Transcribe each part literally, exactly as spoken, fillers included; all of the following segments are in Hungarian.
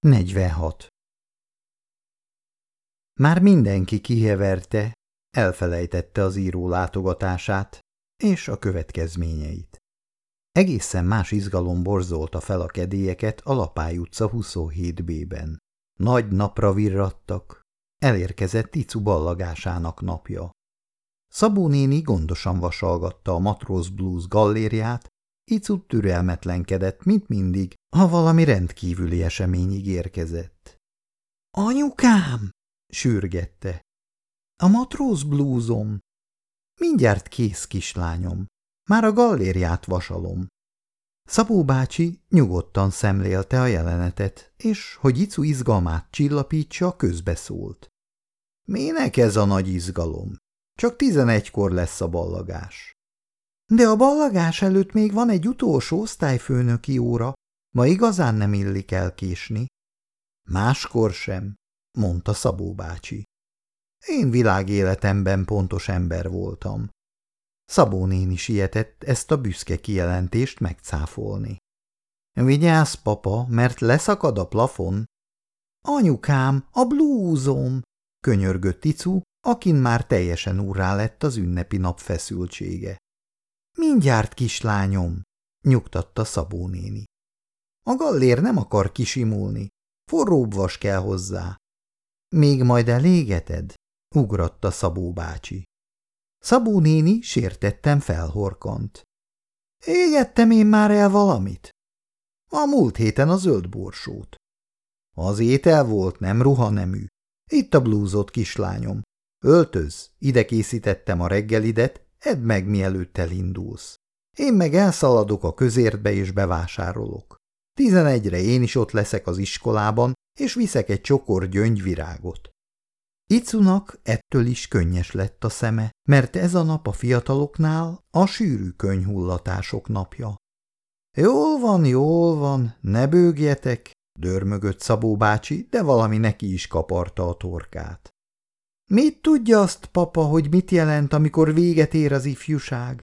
negyvenhat. Már mindenki kiheverte, elfelejtette az író látogatását és a következményeit. Egészen más izgalom borzolta fel a kedélyeket a Lapály utca huszonhét bé-ben. Nagy napra virradtak, elérkezett Icu ballagásának napja. Szabó néni gondosan vasalgatta a Matróz Blues gallériát, Icu türelmetlenkedett, mint mindig, ha valami rendkívüli eseményig érkezett. – Anyukám! – sürgette. – A Matróz Bluesom. – Mindjárt kész, kislányom. Már a gallériát vasalom. Szabó bácsi nyugodtan szemlélte a jelenetet, és, hogy Icu izgalmát csillapítsa, közbeszólt. – Minek ez a nagy izgalom? Csak tizenegykor lesz a ballagás. – De a ballagás előtt még van egy utolsó osztályfőnöki óra, ma igazán nem illik elkésni. – Máskor sem, mondta Szabó bácsi. Én világéletemben pontos ember voltam. Szabó néni sietett ezt a büszke kijelentést megcáfolni. – Vigyázz, papa, mert leszakad a plafon. – Anyukám, a blúzom! – könyörgött Icu, akin már teljesen úrrá lett az ünnepi nap feszültsége. – Mindjárt, kislányom! – nyugtatta Szabó néni. – A gallér nem akar kisimulni, forróbb vas kell hozzá. – Még majd elégeted? – ugratta Szabó bácsi. Szabó néni sértetten felhorkant. – Égettem én már el valamit? – A múlt héten a zöld borsót. – Az étel volt, nem ruhanemű. Itt a blúzod, kislányom. Öltöz, ide készítettem a reggelidet, edd meg, mielőtt elindulsz. Én meg elszaladok a közértbe és bevásárolok. Tizenegyre én is ott leszek az iskolában, és viszek egy csokor gyöngyvirágot. Icunak ettől is könnyes lett a szeme, mert ez a nap a fiataloknál a sűrű könyhullatások napja. Jól van, jól van, ne bőgjetek, dörmögött Szabó bácsi, de valami neki is kaparta a torkát. Mit tudja azt, papa, hogy mit jelent, amikor véget ér az ifjúság?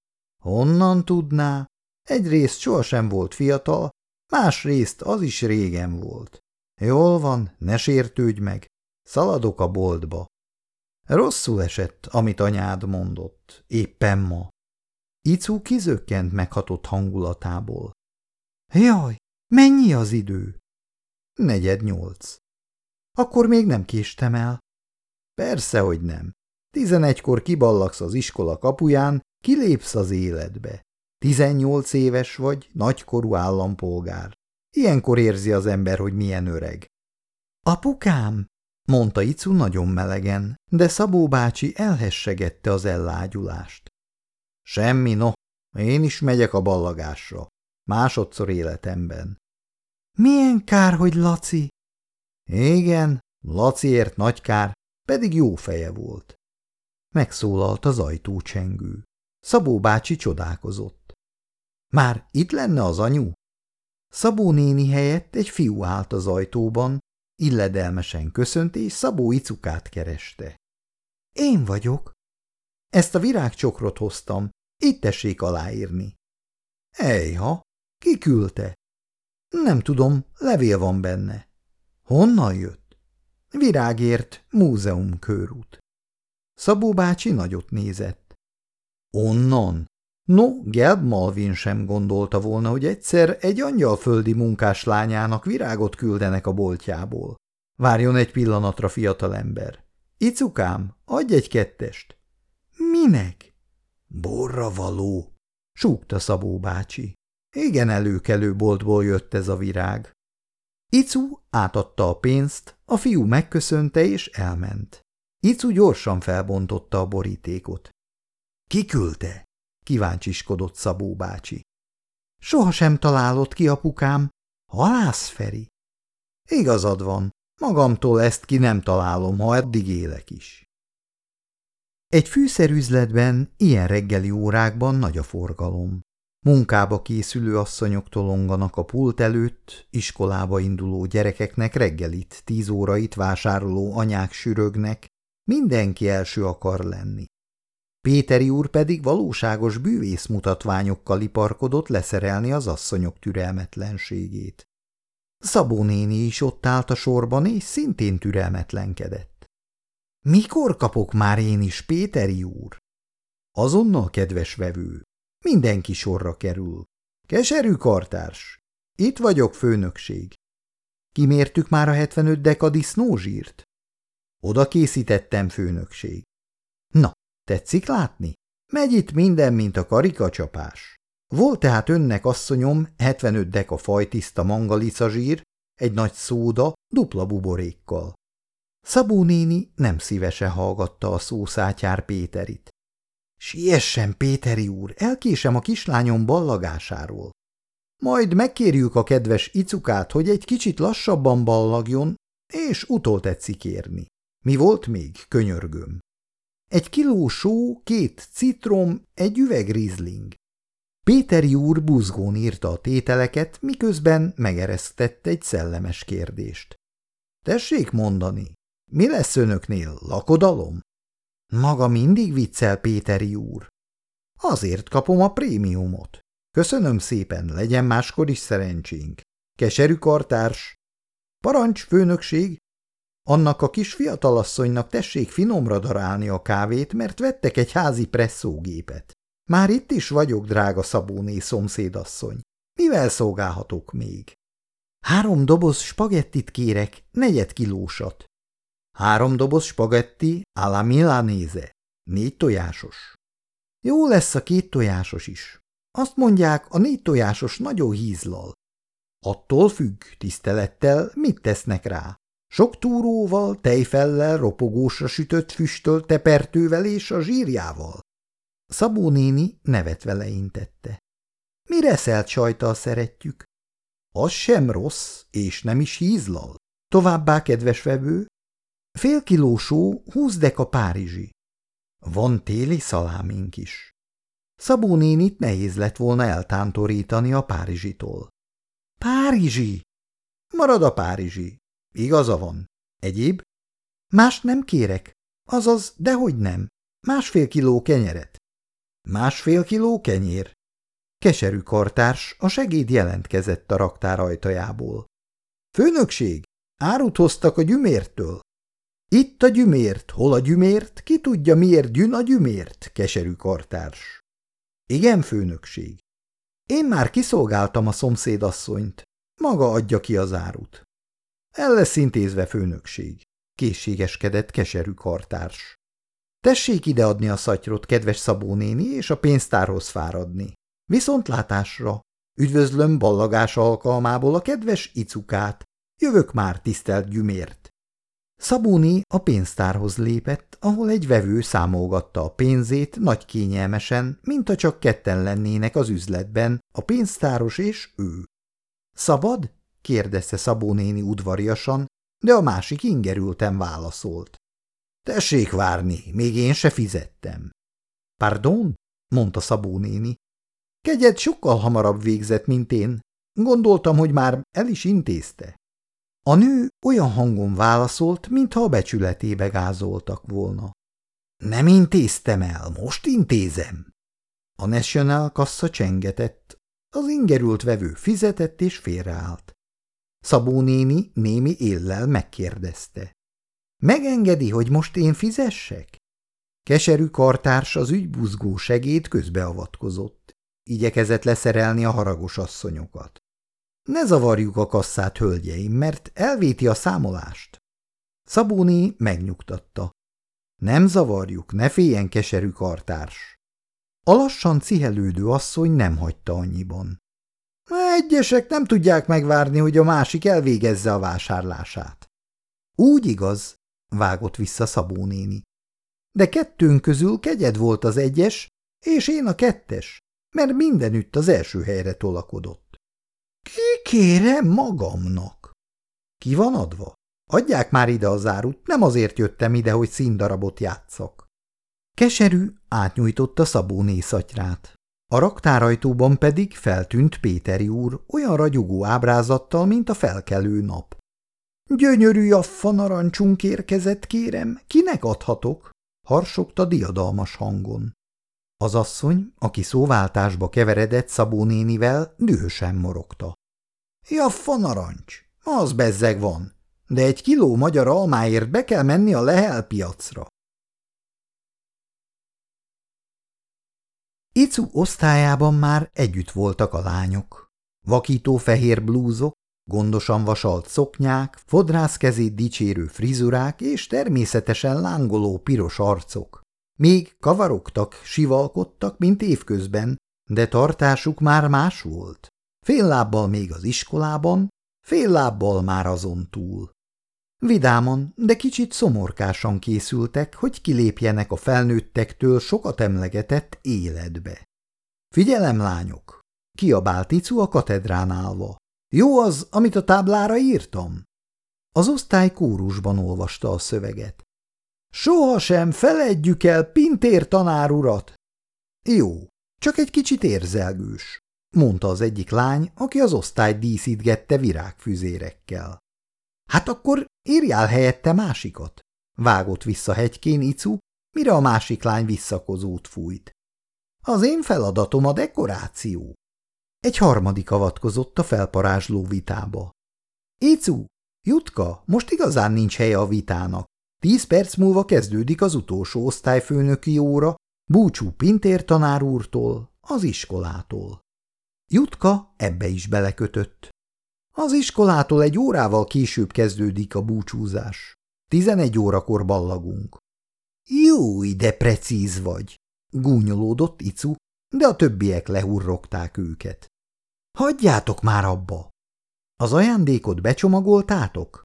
Honnan tudná? Egyrészt sohasem volt fiatal, másrészt az is régen volt. Jól van, ne sértődj meg. Szaladok a boltba. Rosszul esett, amit anyád mondott, éppen ma. Icu kizökkent meghatott hangulatából. Jaj, mennyi az idő? Negyed nyolc. Akkor még nem késtem el. Persze, hogy nem. Tizenegykor kiballagsz az iskola kapuján, kilépsz az életbe. Tizennyolc éves vagy, nagykorú állampolgár. Ilyenkor érzi az ember, hogy milyen öreg. Apukám, mondta Icu nagyon melegen, de Szabó bácsi elhessegette az ellágyulást. Semmi, no, én is megyek a ballagásra. Másodszor életemben. Milyen kár, hogy Laci? Igen, Laciért nagy kár, pedig jó feje volt. Megszólalt az ajtócsengő. Szabó bácsi csodálkozott. Már itt lenne az anyu? Szabó néni helyett egy fiú állt az ajtóban, illedelmesen köszönt, és Szabó Icukát kereste. Én vagyok. Ezt a virágcsokrot hoztam, itt tessék aláírni. Ejha, ki küldte? Nem tudom, levél van benne. Honnan jött? Virágért, múzeum körút. Szabó bácsi nagyot nézett. Onnan? No, Gelb Malvin sem gondolta volna, hogy egyszer egy angyalföldi munkás lányának virágot küldenek a boltjából. Várjon egy pillanatra, fiatalember. Icukám, adj egy kettest. Minek? Borra való, súgta Szabó bácsi. Igen előkelő boltból jött ez a virág. Icu átadta a pénzt, a fiú megköszönte és elment. Icu gyorsan felbontotta a borítékot. Ki küldte? Kíváncsiskodott Szabó bácsi. Sohasem találott ki, apukám. Halász Feri. Igazad van, magamtól ezt ki nem találom, ha eddig élek is. Egy fűszerüzletben ilyen reggeli órákban nagy a forgalom. Munkába készülő asszonyok tolonganak a pult előtt, iskolába induló gyerekeknek reggelit, tíz órait vásároló anyák sürögnek, mindenki első akar lenni. Péteri úr pedig valóságos bűvészmutatványokkal iparkodott leszerelni az asszonyok türelmetlenségét. Szabó néni is ott állt a sorban, és szintén türelmetlenkedett. Mikor kapok már én is, Péteri úr? Azonnal, kedves vevő. Mindenki sorra kerül. Keserű kartárs. Itt vagyok, főnökség. Kimértük már a hetvenöt deka disznózsírt? Oda készítettem, főnökség. Na, tetszik látni? Megy itt minden, mint a karikacsapás. Volt tehát önnek, asszonyom, hetvenöt deka fajtiszta mangalica zsír, egy nagy szóda, dupla buborékkal. Szabó néni nem szívesen hallgatta a szószátyár Péterit. Siessen, Péteri úr, elkésem a kislányom ballagásáról. Majd megkérjük a kedves icukát, hogy egy kicsit lassabban ballagjon, és utol tetszik érni. Mi volt még, könyörgöm? Egy kiló só, két citrom, egy üveg rizling. Péteri úr buzgón írta a tételeket, miközben megeresztett egy szellemes kérdést. Tessék mondani, mi lesz önöknél, lakodalom? Maga mindig viccel, Péteri úr. Azért kapom a prémiumot. Köszönöm szépen, legyen máskor is szerencsénk. Keserű kartárs. Parancs, főnökség. Annak a kis fiatalasszonynak tessék finomra darálni a kávét, mert vettek egy házi presszógépet. Már itt is vagyok, drága Szabóné szomszédasszony. Mivel szolgálhatok még? Három doboz spagettit kérek, negyed kilósat. Három doboz spagetti alla milanese, négy tojásos. Jó lesz a két tojásos is. Azt mondják, a négy tojásos nagyon hízlal. Attól függ, tisztelettel, mit tesznek rá. Sok túróval, tejfellel, ropogósra sütött füstölt tepertővel és a zsírjával. Szabó néni nevetve leintette. Mire szelt sajttal szeretjük? Az sem rossz, és nem is hízlal. Továbbá, kedves vevő, fél kiló só, húsz deka párizsi. Van téli szalámink is. Szabó nénit nehéz lett volna eltántorítani a párizsitól. Párizsi! Marad a párizsi. Igaza van. Egyéb? Mást nem kérek. Azaz, dehogy nem. Másfél kiló kenyeret. Másfél kiló kenyér. Keserű kartárs, a segéd jelentkezett a raktár ajtajából. Főnökség, árut hoztak a gyümértől. Itt a gyümért, hol a gyümért, ki tudja miért gyűn a gyümért, keserű kartárs. Igen, főnökség. Én már kiszolgáltam a szomszédasszonyt. Maga adja ki az árut. El lesz intézve, főnökség, készségeskedett keserű kartárs. Tessék ideadni a szatyrot, kedves Szabó néni, és a pénztárhoz fáradni. Viszontlátásra! Üdvözlöm ballagás alkalmából a kedves icukát. Jövök már, tisztelt gyümért! Szabóné a pénztárhoz lépett, ahol egy vevő számolgatta a pénzét nagy kényelmesen, mintha csak ketten lennének az üzletben, a pénztáros és ő. Szabad? kérdezte Szabó néni udvariasan, de a másik ingerülten válaszolt. Tessék várni, még én se fizettem. Pardon? Mondta Szabó néni. Kegyed sokkal hamarabb végzett, mint én. Gondoltam, hogy már el is intézte. A nő olyan hangon válaszolt, mintha a becsületébe gázoltak volna. Nem intéztem el, most intézem. A National kassa csengetett, az ingerült vevő fizetett és félreállt. Szabó néni némi éllel megkérdezte. Megengedi, hogy most én fizessek? Keserű kartárs az ügybuzgó segéd közbeavatkozott. Igyekezett leszerelni a haragos asszonyokat. Ne zavarjuk a kasszát, hölgyeim, mert elvéti a számolást. Szabóné megnyugtatta. Nem zavarjuk, ne féljen, keserű kartárs. A lassan cihelődő asszony nem hagyta annyiban. Egyesek nem tudják megvárni, hogy a másik elvégezze a vásárlását. Úgy igaz, vágott vissza Szabó néni. De kettőnk közül kegyed volt az egyes, és én a kettes, mert mindenütt az első helyre tolakodott. Ki kérem magamnak? Ki van adva? Adják már ide az árut, nem azért jöttem ide, hogy színdarabot játsszak. Keserű átnyújtotta Szabóné szatyrát. A raktárajtóban pedig feltűnt Péteri úr olyan ragyogó ábrázattal, mint a felkelő nap. Gyönyörű jaffa narancsunk érkezett, kérem, kinek adhatok? Harsogta diadalmas hangon. Az asszony, aki szóváltásba keveredett Szabó nénivel, dühösen morogta. Jaffa narancs, Az bezzeg van, de egy kiló magyar almáért be kell menni a Lehel piacra. Icu osztályában már együtt voltak a lányok. Vakító fehér blúzok, gondosan vasalt szoknyák, fodrászkezét dicsérő frizurák és természetesen lángoló piros arcok. Még kavarogtak, sivalkodtak, mint évközben, de tartásuk már más volt. Fél lábbal még az iskolában, fél lábbal már azon túl. Vidáman, de kicsit szomorkásan készültek, hogy kilépjenek a felnőttektől sokat emlegetett életbe. Figyelem, lányok! Kiabált Icu a katedrán állva. Jó az, amit a táblára írtam? Az osztály kórusban olvasta a szöveget. Sohasem feledjük el Pintér tanár urat! Jó, csak egy kicsit érzelgős, mondta az egyik lány, aki az osztályt díszítgette virágfüzérekkel. Hát akkor írjál helyette másikat, vágott vissza hegykén Icu, mire a másik lány visszakozót fújt. Az én feladatom a dekoráció. Egy harmadik avatkozott a felparázsló vitába. Icu, Jutka, most igazán nincs helye a vitának. Tíz perc múlva kezdődik az utolsó osztályfőnöki óra, búcsú Pintér tanár úrtól, az iskolától. Jutka ebbe is belekötött. Az iskolától egy órával később kezdődik a búcsúzás. Tizenegy órakor ballagunk. Júj, de precíz vagy, gúnyolódott Icu, de a többiek lehurrogták őket. Hagyjátok már abba! Az ajándékot becsomagoltátok?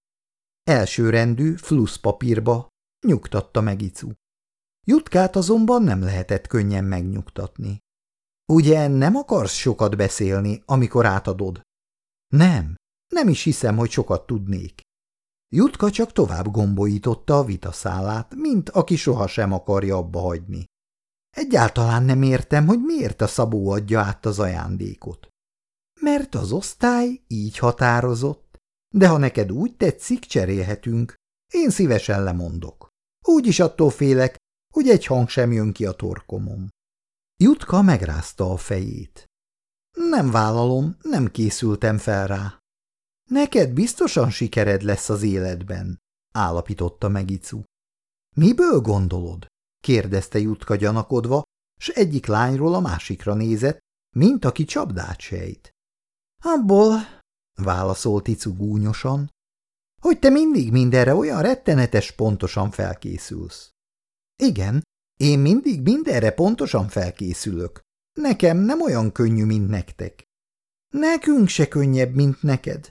Elsőrendű fluszpapírba, nyugtatta meg Icu. Jutkát azonban nem lehetett könnyen megnyugtatni. Ugye nem akarsz sokat beszélni, amikor átadod? Nem, nem is hiszem, hogy sokat tudnék. Jutka csak tovább gombolította a vitaszálát, mint aki sohasem akarja abba hagyni. Egyáltalán nem értem, hogy miért a Szabó adja át az ajándékot. Mert az osztály így határozott, de ha neked úgy tetszik, cserélhetünk. Én szívesen lemondok. Úgyis attól félek, hogy egy hang sem jön ki a torkomon. Jutka megrázta a fejét. Nem vállalom, nem készültem fel rá. Neked biztosan sikered lesz az életben, állapította meg Icu. Miből gondolod? Kérdezte Jutka gyanakodva, s egyik lányról a másikra nézett, mint aki csapdát sejt. Abból, válaszolt Icu gúnyosan, hogy te mindig mindenre olyan rettenetes pontosan felkészülsz. Igen, én mindig mindenre pontosan felkészülök. Nekem nem olyan könnyű, mint nektek. Nekünk se könnyebb, mint neked.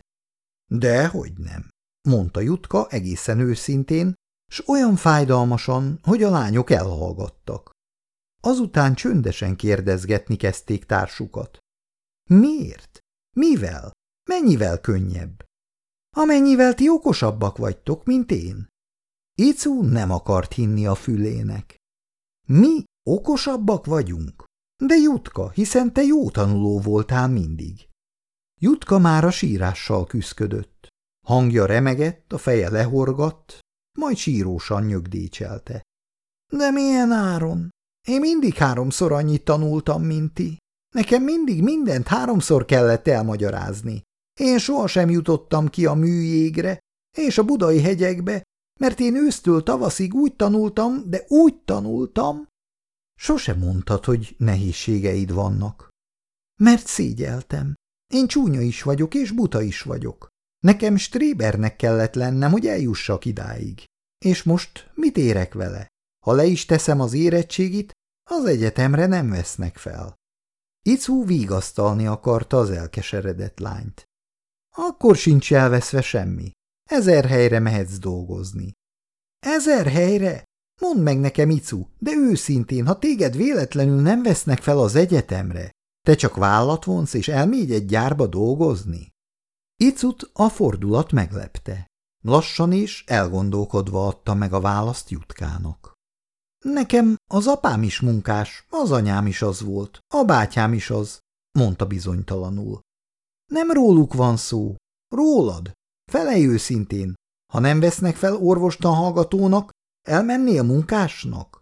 Dehogy nem, mondta Jutka egészen őszintén, s olyan fájdalmasan, hogy a lányok elhallgattak. Azután csöndesen kérdezgetni kezdték társukat. Miért? Mivel? Mennyivel könnyebb? Amennyivel ti okosabbak vagytok, mint én. Icu nem akart hinni a fülének. Mi okosabbak vagyunk? De Jutka, hiszen te jó tanuló voltál mindig. Jutka már a sírással küszködött. Hangja remegett, a feje lehorgatt, majd sírósan nyögdécselte. De milyen áron? Én mindig háromszor annyit tanultam, mint ti. Nekem mindig mindent háromszor kellett elmagyarázni. Én sohasem jutottam ki a műjégre és a budai hegyekbe, mert én ősztől tavaszig úgy tanultam, de úgy tanultam. Sosem mondtad, hogy nehézségeid vannak. Mert szégyeltem. Én csúnya is vagyok, és buta is vagyok. Nekem strébernek kellett lennem, hogy eljussak idáig. És most mit érek vele? Ha le is teszem az érettségit, az egyetemre nem vesznek fel. Icu vigasztalni akarta az elkeseredett lányt. Akkor sincs elveszve semmi. Ezer helyre mehetsz dolgozni. Ezer helyre? Mondd meg nekem, Icu, de őszintén, ha téged véletlenül nem vesznek fel az egyetemre, te csak vállat vonsz és elmégy egy gyárba dolgozni? Icut a fordulat meglepte. Lassan és elgondolkodva adta meg a választ Jutkának. Nekem az apám is munkás, az anyám is az volt, a bátyám is az, mondta bizonytalanul. Nem róluk van szó, rólad. Felej őszintén, ha nem vesznek fel orvostanhallgatónak, elmennél munkásnak?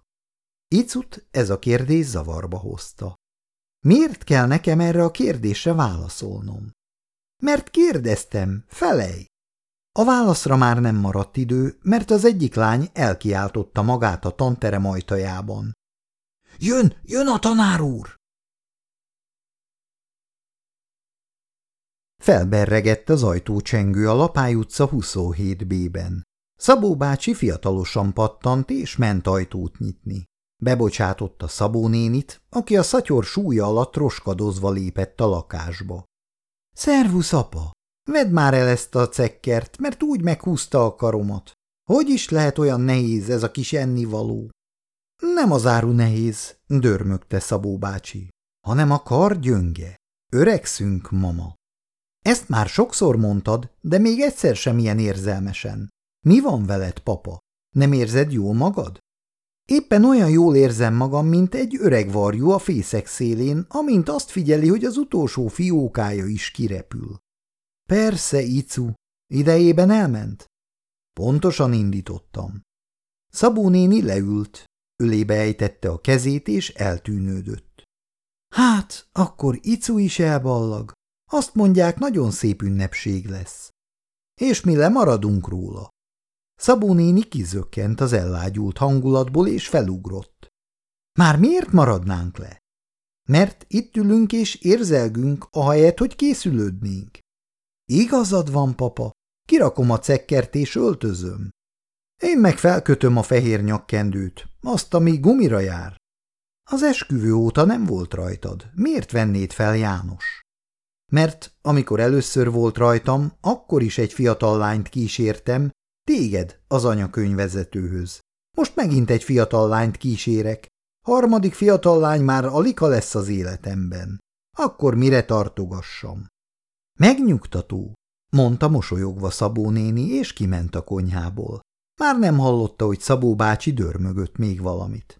Icut ez a kérdés zavarba hozta. Miért kell nekem erre a kérdésre válaszolnom? Mert kérdeztem, felej, A válaszra már nem maradt idő, mert az egyik lány elkiáltotta magát a tanterem ajtajában. Jön, jön a tanár úr! Felberregett az ajtócsengő a Lapály utca huszonhét bé-ben. Szabó bácsi fiatalosan pattant és ment ajtót nyitni. Bebocsátotta Szabó nénit, aki a szatyor súlya alatt roskadozva lépett a lakásba. – Szervusz, apa! Vedd már el ezt a cekkert, mert úgy meghúzta a karomat. Hogy is lehet olyan nehéz ez a kis ennivaló? – Nem az áru nehéz, dörmögte Szabó bácsi, hanem a kar gyönge. Öregszünk, mama. Ezt már sokszor mondtad, de még egyszer sem ilyen érzelmesen. Mi van veled, papa? Nem érzed jól magad? Éppen olyan jól érzem magam, mint egy öreg varjú a fészek szélén, amint azt figyeli, hogy az utolsó fiókája is kirepül. Persze, Icu, idejében elment? Pontosan indítottam. Szabó néni leült, ölébe ejtette a kezét és eltűnődött. Hát, akkor Icu is elballag. Azt mondják, nagyon szép ünnepség lesz. És mi lemaradunk róla. Szabó néni kizökkent az ellágyult hangulatból, és felugrott. Már miért maradnánk le? Mert itt ülünk és érzelgünk, ahelyett, hogy készülődnénk. Igazad van, papa, kirakom a cekkert és öltözöm. Én meg felkötöm a fehér nyakkendőt, azt, ami gumira jár. Az esküvő óta nem volt rajtad, miért vennéd fel, János? Mert amikor először volt rajtam, akkor is egy fiatal lányt kísértem, téged az anyakönyvvezetőhöz. Most megint egy fiatal lányt kísérek. Harmadik fiatal lány már aligha lesz az életemben. Akkor mire tartogassam? Megnyugtató, mondta mosolyogva Szabó néni, és kiment a konyhából. Már nem hallotta, hogy Szabó bácsi dörmögött még valamit.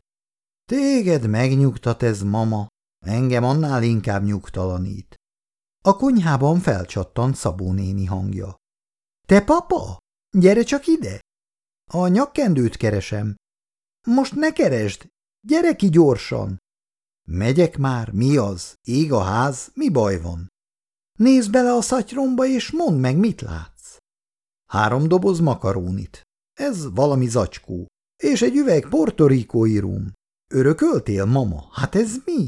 Téged megnyugtat ez, mama, engem annál inkább nyugtalanít. A konyhában felcsattant Szabó néni hangja. Te, papa? Gyere csak ide! A nyakkendőt keresem. Most ne keresd! Gyere ki gyorsan! Megyek már, mi az? Ég a ház, mi baj van? Nézd bele a szatyromba, és mondd meg, mit látsz. Három doboz makarónit. Ez valami zacskó. És egy üveg portorikói rum. Örököltél, mama? Hát ez mi?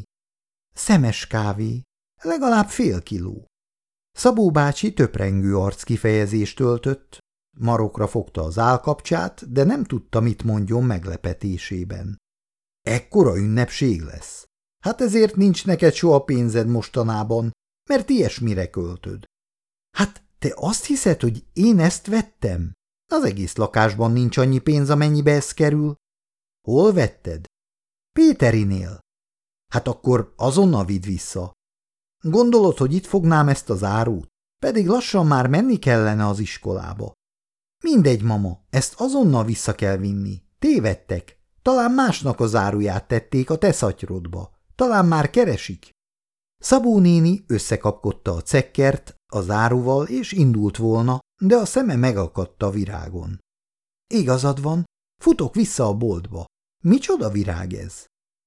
Szemes kávé. Legalább fél kiló. Szabó bácsi töprengő arckifejezést öltött, marokra fogta az állkapcsát, de nem tudta, mit mondjon meglepetésében. Ekkora ünnepség lesz. Hát ezért nincs neked soha pénzed mostanában, mert ilyesmire költöd. Hát te azt hiszed, hogy én ezt vettem? Az egész lakásban nincs annyi pénz, amennyibe ez kerül. Hol vetted? Péterinél. Hát akkor azonnal vidd vissza. Gondolod, hogy itt fognám ezt az árut? Pedig lassan már menni kellene az iskolába. Mindegy, mama, ezt azonnal vissza kell vinni. Tévedtek. Talán másnak az áruját tették a te szatyrodba. Talán már keresik. Szabó néni összekapkodta a cekkert az áruval, és indult volna, de a szeme megakadt a virágon. Igazad van, futok vissza a boltba. Micsoda virág ez?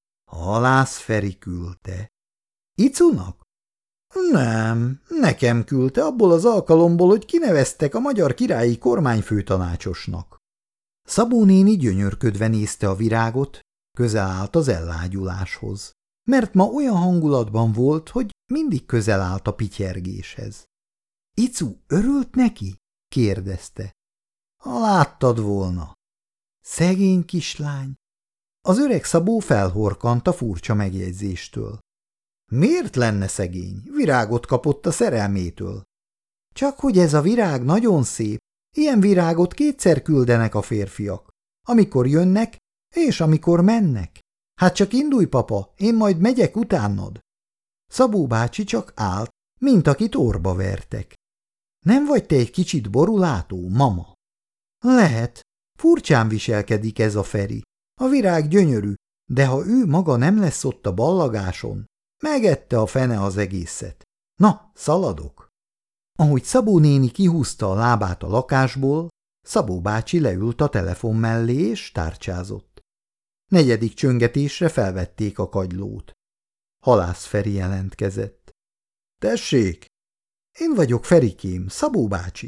Halász Feri küldte. Icunak? Nem, nekem küldte abból az alkalomból, hogy kineveztek a magyar királyi kormányfőtanácsosnak. Szabó néni gyönyörködve nézte a virágot, közel állt az ellágyuláshoz, mert ma olyan hangulatban volt, hogy mindig közel állt a pityergéshez. Icu örült neki? kérdezte. Ha láttad volna. Szegény kislány. Az öreg Szabó felhorkant a furcsa megjegyzéstől. Miért lenne szegény? Virágot kapott a szerelmétől. Csak hogy ez a virág nagyon szép, ilyen virágot kétszer küldenek a férfiak. Amikor jönnek, és amikor mennek. Hát csak indulj, papa, én majd megyek utánad. Szabó bácsi csak állt, mint akit orba vertek. Nem vagy te egy kicsit borulátó, mama? Lehet, furcsán viselkedik ez a Feri. A virág gyönyörű, de ha ő maga nem lesz ott a ballagáson, megette a fene az egészet. Na, szaladok! Ahogy Szabó néni kihúzta a lábát a lakásból, Szabó bácsi leült a telefon mellé és tárcsázott. Negyedik csöngetésre felvették a kagylót. Halász Feri jelentkezett. Tessék! Én vagyok, Ferikém, Szabó bácsi.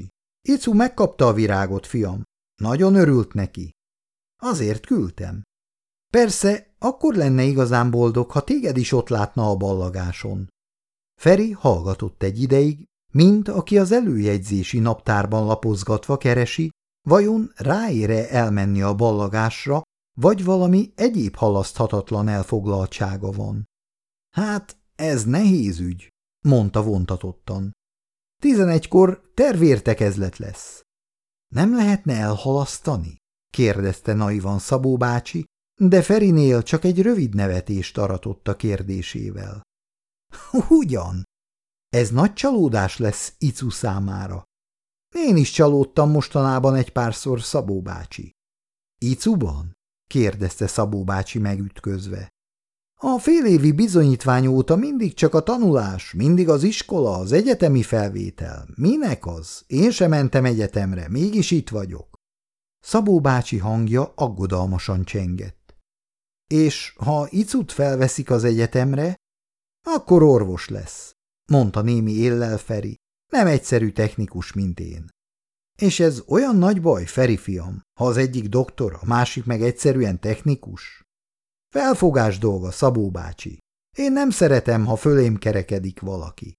Icu megkapta a virágot, fiam. Nagyon örült neki. Azért küldtem. Persze, akkor lenne igazán boldog, ha téged is ott látna a ballagáson. Feri hallgatott egy ideig, mint aki az előjegyzési naptárban lapozgatva keresi, vajon ráére elmenni a ballagásra, vagy valami egyéb halaszthatatlan elfoglaltsága van. Hát, ez nehéz ügy, mondta vontatottan. Tizenegykor tervértekezlet lesz. Nem lehetne elhalasztani? kérdezte naivan Szabó bácsi, de Ferinél csak egy rövid nevetést aratott a kérdésével. Ugyan? Ez nagy csalódás lesz Icu számára. Én is csalódtam mostanában egy párszor, Szabó bácsi. Icuban? kérdezte Szabó bácsi megütközve. A félévi bizonyítvány óta mindig csak a tanulás, mindig az iskola, az egyetemi felvétel. Minek az? Én sem mentem egyetemre, mégis itt vagyok. Szabó bácsi hangja aggodalmasan csengett. És ha Icut felveszik az egyetemre, akkor orvos lesz, mondta némi éllel Feri, nem egyszerű technikus, mint én. És ez olyan nagy baj, Feri fiam, ha az egyik doktor, a másik meg egyszerűen technikus? Felfogás dolga, Szabó bácsi. Én nem szeretem, ha fölém kerekedik valaki.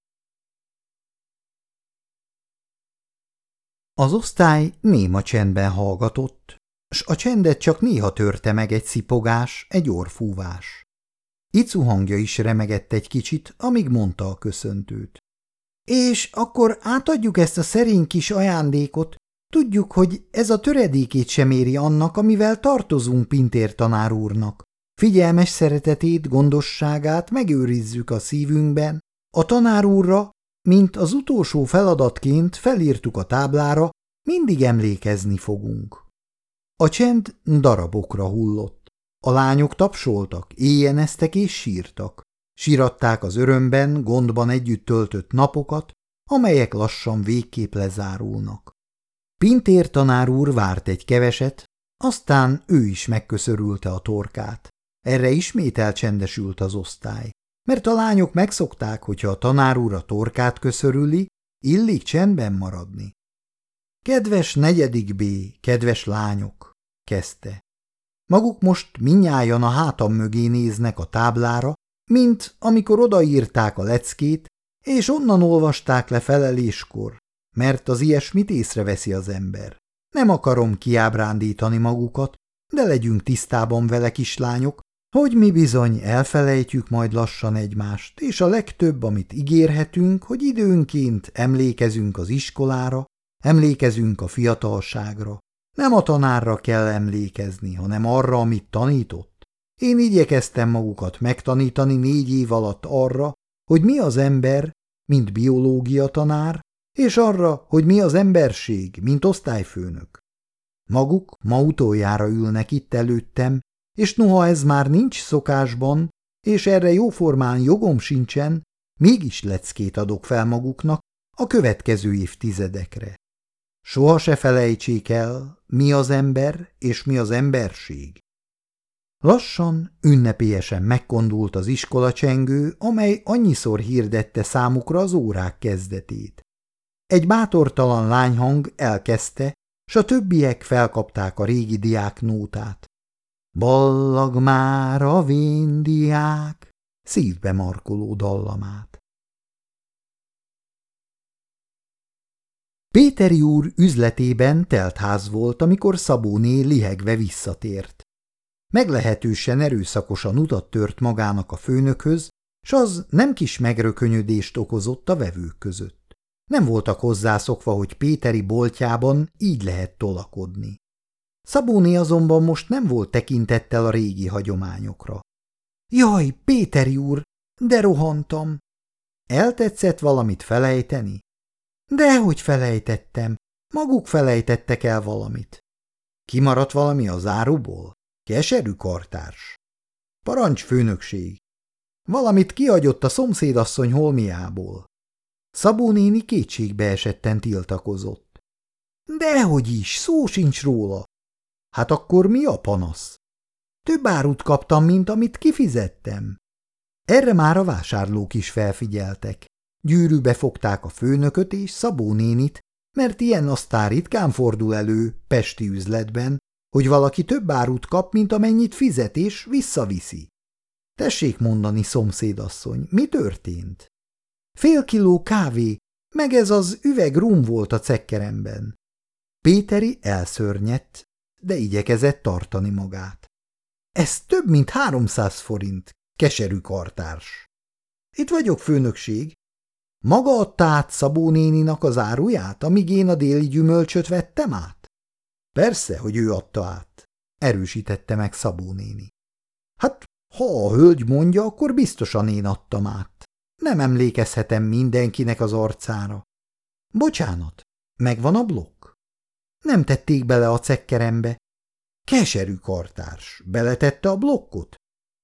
Az osztály néma csendben hallgatott, s a csendet csak néha törte meg egy szipogás, egy orrfúvás. Icu hangja is remegett egy kicsit, amíg mondta a köszöntőt. És akkor átadjuk ezt a szerény kis ajándékot, tudjuk, hogy ez a töredékét sem éri annak, amivel tartozunk Pintér tanár úrnak. Figyelmes szeretetét, gondosságát megőrizzük a szívünkben, a tanár úrra, mint az utolsó feladatként felírtuk a táblára, mindig emlékezni fogunk. A csend darabokra hullott. A lányok tapsoltak, éjjeneztek és sírtak. Síratták az örömben, gondban együtt töltött napokat, amelyek lassan végképp lezárulnak. Pintér tanár úr várt egy keveset, aztán ő is megköszörülte a torkát. Erre ismét elcsendesült az osztály, mert a lányok megszokták, hogyha a tanár úr a torkát köszörüli, illik csendben maradni. Kedves negyedik B, kedves lányok, kezdte. Maguk most mindnyájan a hátam mögé néznek a táblára, mint amikor odaírták a leckét, és onnan olvasták le feleléskor, mert az ilyesmit észreveszi az ember. Nem akarom kiábrándítani magukat, de legyünk tisztában vele, kislányok, hogy mi bizony elfelejtjük majd lassan egymást, és a legtöbb, amit ígérhetünk, hogy időnként emlékezünk az iskolára, emlékezünk a fiatalságra. Nem a tanárra kell emlékezni, hanem arra, amit tanított. Én igyekeztem magukat megtanítani négy év alatt arra, hogy mi az ember, mint biológia tanár, és arra, hogy mi az emberség, mint osztályfőnök. Maguk ma utoljára ülnek itt előttem, és noha ez már nincs szokásban, és erre jóformán jogom sincsen, mégis leckét adok fel maguknak a következő évtizedekre. Soha se felejtsék el, mi az ember és mi az emberség. Lassan, ünnepélyesen megkondult az iskolacsengő, amely annyiszor hirdette számukra az órák kezdetét. Egy bátortalan lányhang elkezdte, s a többiek felkapták a régi diáknótát. Ballag már a vén diák, szívbe markoló dallamát. Péteri úr üzletében teltház volt, amikor Szabóné lihegve visszatért. Meglehetősen erőszakosan utat tört magának a főnökhöz, s az nem kis megrökönyödést okozott a vevők között. Nem voltak hozzászokva, hogy Péteri boltjában így lehet tolakodni. Szabóné azonban most nem volt tekintettel a régi hagyományokra. Jaj, Péteri úr, de rohantam! Eltetszett valamit felejteni? Dehogy felejtettem, maguk felejtettek el valamit. Kimaradt valami az áruból? Keserű kartárs. Parancs, főnökség. Valamit kihagyott a szomszédasszony holmiából. Szabó néni kétségbe esetten tiltakozott. Dehogy is, szó sincs róla. Hát akkor mi a panasz? Több árut kaptam, mint amit kifizettem. Erre már a vásárlók is felfigyeltek. Gyűrűbe fogták a főnököt és Szabó nénit, mert ilyen aztán ritkán fordul elő pesti üzletben, hogy valaki több árut kap, mint amennyit fizet, és visszaviszi. Tessék mondani, szomszédasszony, mi történt? Fél kiló kávé, meg ez az üveg rum volt a cekkeremben. Péteri elszörnyedt, de igyekezett tartani magát. Ez több mint háromszáz forint, keserű kartárs. Itt vagyok, főnökség. Maga adta át Szabó néninak az áruját, amíg én a déli gyümölcsöt vettem át? Persze, hogy ő adta át, erősítette meg Szabó néni. Hát, ha a hölgy mondja, akkor biztosan én adtam át. Nem emlékezhetem mindenkinek az arcára. Bocsánat, megvan a blokk? Nem tették bele a cekkerembe. Keserű kartárs, beletette a blokkot?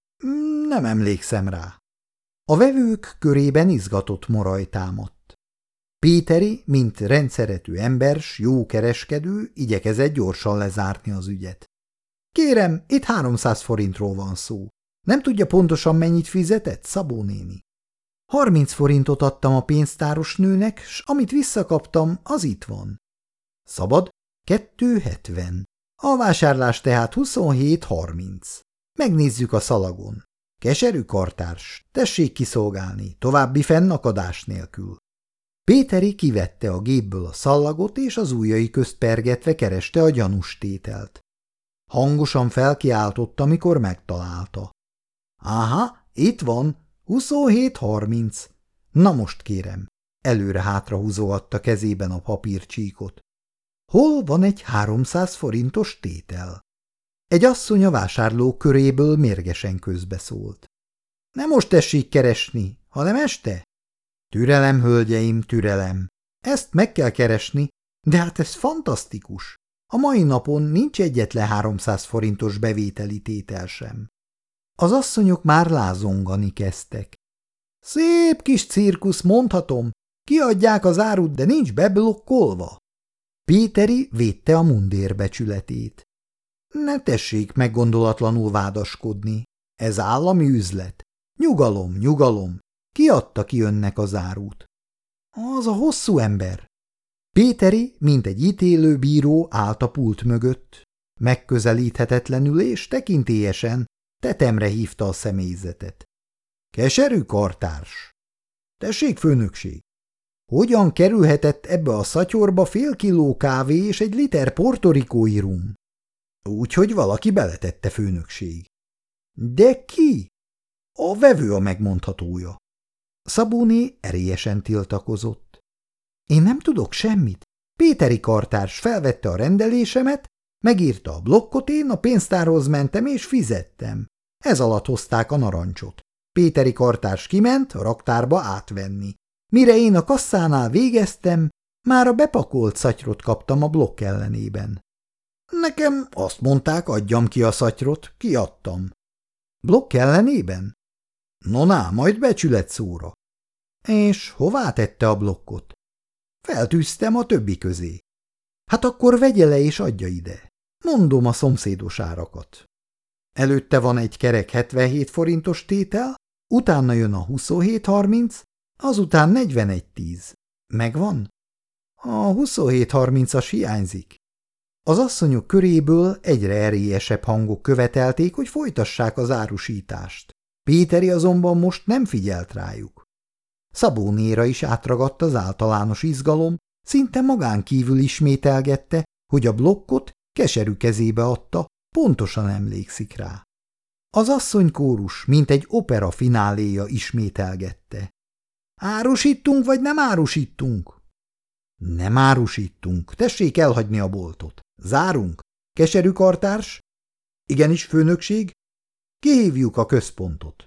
Nem emlékszem rá. A vevők körében izgatott moraj támadt. Péteri, mint rendszeretű embers, jó kereskedő, igyekezett gyorsan lezárni az ügyet. Kérem, itt háromszáz forintról van szó. Nem tudja pontosan mennyit fizetett, Szabó néni? Harminc forintot adtam a pénztáros nőnek, s amit visszakaptam, az itt van. Szabad? Kettő hetven. A vásárlás tehát huszonhét harminc. Megnézzük a szalagon. Keserű kartárs, tessék kiszolgálni, további fennakadás nélkül. Péteri kivette a gépből a szallagot, és az ujjai közt pergetve kereste a gyanús tételt. Hangosan felkiáltott, amikor megtalálta. Áha, itt van, huszonhét harminc. Na most kérem, előre-hátra húzogatta kezében a papírcsíkot. Hol van egy háromszáz forintos tétel? Egy asszony a vásárlók köréből mérgesen közbeszólt. Nem most tessék keresni, hanem este? Türelem, hölgyeim, türelem. Ezt meg kell keresni, de hát ez fantasztikus. A mai napon nincs egyetlen háromszáz forintos bevételi tétel sem. Az asszonyok már lázongani kezdtek. Szép kis cirkusz, mondhatom. Kiadják az árut, de nincs beblokkolva. Péteri védte a mundér becsületét. Ne tessék meggondolatlanul vádaskodni. Ez állami üzlet. Nyugalom, nyugalom. Ki adta ki önnek az árut? Az a hosszú ember. Péteri, mint egy ítélő bíró állt a pult mögött. Megközelíthetetlenül és tekintélyesen tetemre hívta a személyzetet. Keserű kartárs. Tessék, főnökség. Hogyan kerülhetett ebbe a szatyorba fél kiló kávé és egy liter portorikói rum? Úgyhogy valaki beletette, főnökség. De ki? A vevő a megmondhatója. Szabóné erélyesen tiltakozott. Én nem tudok semmit. Péteri kartárs felvette a rendelésemet, megírta a blokkot, én a pénztárhoz mentem és fizettem. Ez alatt hozták a narancsot. Péteri kartárs kiment a raktárba átvenni. Mire én a kasszánál végeztem, már a bepakolt szatyrot kaptam a blokk ellenében. Nekem azt mondták, adjam ki a szatyrot, kiadtam. Blokk ellenében? No ná, majd becsület szóra. És hová tette a blokkot? Feltűztem a többi közé. Hát akkor vegye le és adja ide. Mondom a szomszédos árakat. Előtte van egy kerek hetvenhét forintos tétel, utána jön a huszonhét harminc, azután negyvenegy tíz. Megvan? A huszonhét harmincas hiányzik. Az asszonyok köréből egyre erélyesebb hangok követelték, hogy folytassák az árusítást. Péteri azonban most nem figyelt rájuk. Szabónéra is átragadt az általános izgalom, szinte magán kívül ismételgette, hogy a blokkot keserű kezébe adta, pontosan emlékszik rá. Az asszonykórus, mint egy opera fináléja ismételgette. Árusítunk, vagy nem árusítunk? Nem árusítunk, tessék elhagyni a boltot. Zárunk? Keserű kartárs? Igenis, főnökség? Kihívjuk a központot.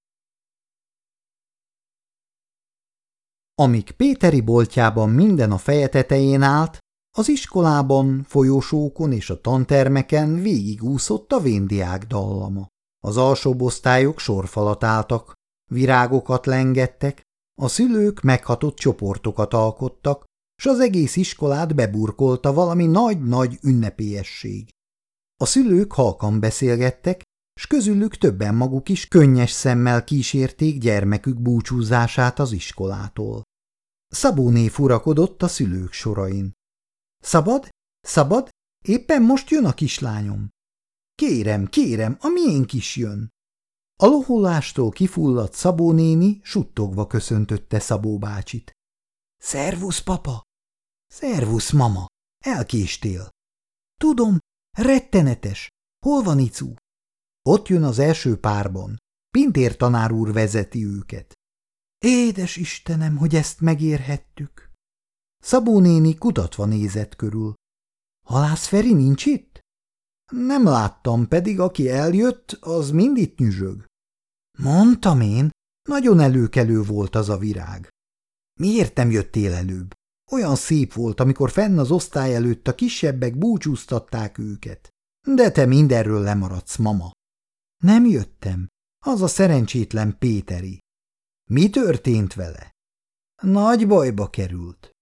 Amíg Péteri boltjában minden a feje tetején állt, az iskolában, folyosókon és a tantermeken végigúszott a véndiák dallama. Az alsóbb osztályok sorfalat álltak, virágokat lengettek, a szülők meghatott csoportokat alkottak, s az egész iskolát beburkolta valami nagy-nagy ünnepélyesség. A szülők halkan beszélgettek, s közülük többen maguk is könnyes szemmel kísérték gyermekük búcsúzását az iskolától. Szabóné furakodott a szülők sorain. Szabad? Szabad? Éppen most jön a kislányom. Kérem, kérem, a miénk is jön. A loholástól kifulladt Szabó néni suttogva köszöntötte Szabó bácsit. Szervusz, papa! Szervusz, mama! Elkéstél. Tudom, rettenetes. Hol van Icu? Ott jön az első párban. Pintér tanár úr vezeti őket. Édes Istenem, hogy ezt megérhettük. Szabó néni kutatva nézett körül. Halász Feri nincs itt? Nem láttam, pedig aki eljött, az mind itt nyüzsög. Mondtam én, nagyon előkelő volt az a virág. Miért nem jöttél előbb? Olyan szép volt, amikor fenn az osztály előtt a kisebbek búcsúztatták őket. De te mindenről lemaradsz, mama. Nem jöttem. Az a szerencsétlen Péteri. Mi történt vele? Nagy bajba került.